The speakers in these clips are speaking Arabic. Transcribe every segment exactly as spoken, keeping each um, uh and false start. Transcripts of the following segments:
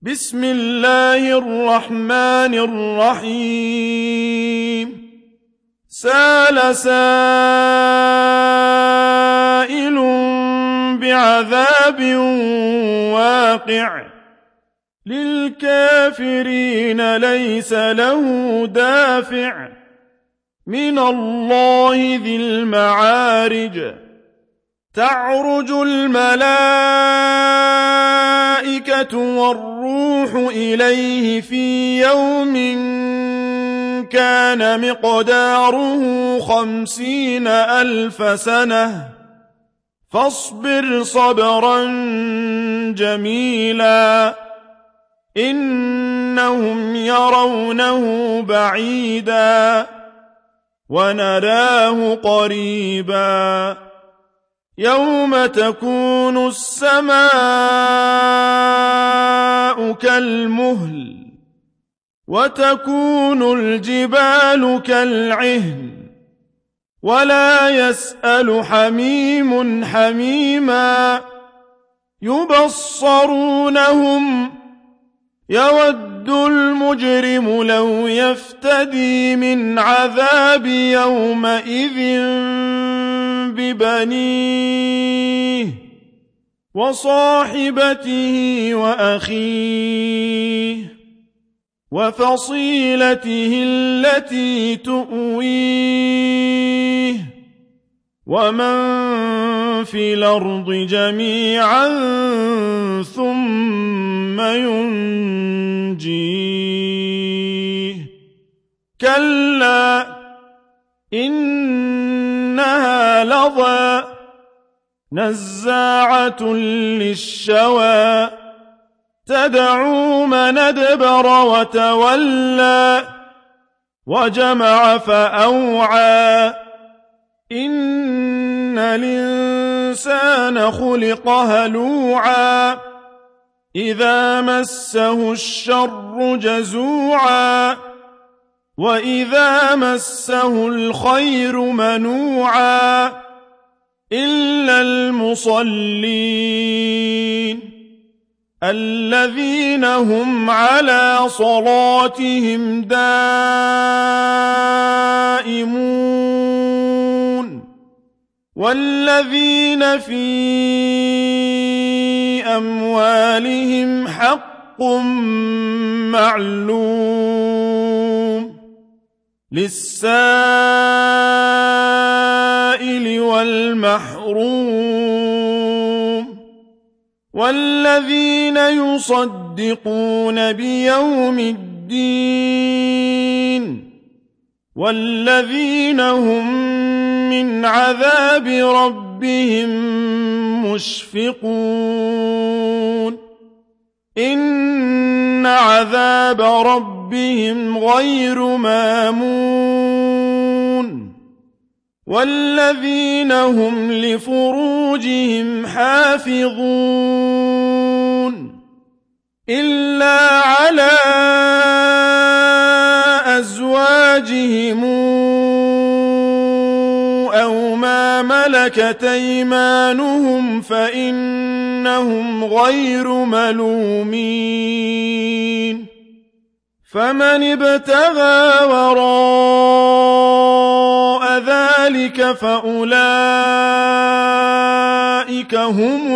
بسم الله الرحمن الرحيم سأل سائل بعذاب واقع للكافرين ليس له دافع من الله ذي المعارج تعرج الملائكة والروح إليه في يوم كان مقداره خمسين ألف سنة فاصبر صبرا جميلا إنهم يرونه بعيدا ونراه قريبا يوم تكون السماء كالمهل وتكون الجبال كالعهن ولا يسأل حميم حميما يبصرونهم يود المجرم لو يفتدي من عذاب يومئذ ببنيه وصاحبته وأخيه وفصيلته التي تؤويه ومن في الأرض جميعا ثم ينجيه كلا إنها لظى نزاعة للشوى تدعو من أدبر وتولى وجمع فأوعى إن الإنسان خلق هلوعا إذا مسه الشر جزوعا وإذا مسه الخير منوعا إلا المصلين الذين هم على صلاتهم دائمون والذين في أموالهم حق معلوم للسائل والمحروم والذين يصدقون بيوم الدين والذين هم من عذاب ربهم مشفقون إن عذاب ربهم غير مامون والذين هم لفروجهم حافظون إلا على أزواجهم أو ما ملكت أيمانهم فإنهم غير ملومين فمن ابتغى وراء ذلك فأولئك هم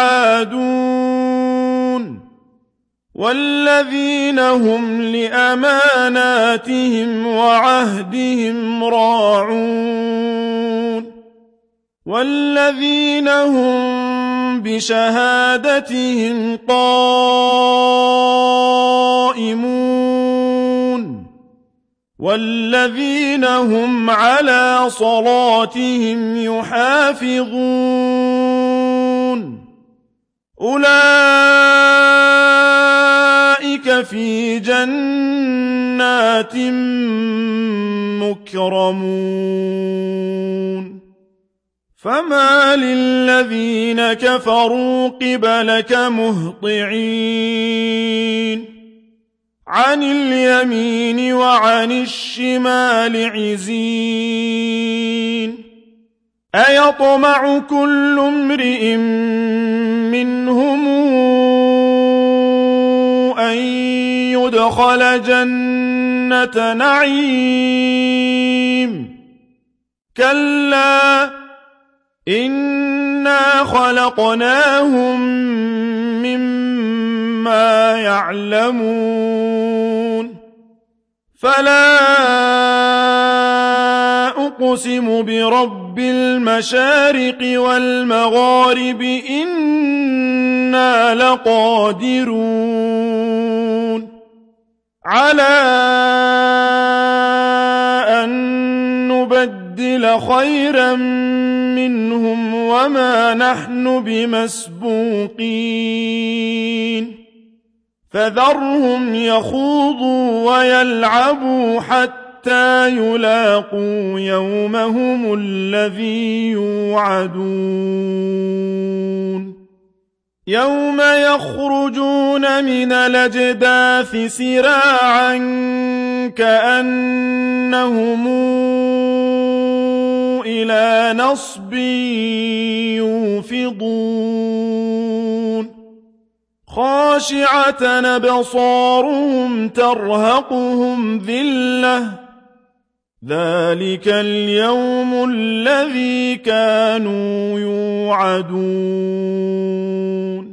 العادون والذين هم لأماناتهم وعهدهم راعون والذين هم بشهادتهم قائمون والذين هم على صلاتهم يحافظون أولئك في جنات مكرمون فما للذين كفروا قبلك مهطعين عن اليمين وعن الشمال عزين أيطمع كل امرئ منهم ليدخل جنة نعيم كلا إنا خلقناهم مما يعلمون فلا أقسم برب المشارق والمغارب إنا لقادرون على أن نبدل خيرا منهم وما نحن بمسبوقين فذرهم يخوضوا ويلعبوا حتى يلاقوا يومهم الذي يوعدون يوم يخرجون من الأجداث سراعا كأنهم إلى نصب يوفضون خاشعة أبصارهم ترهقهم ذلة ذلك اليوم الذي كانوا يوعدون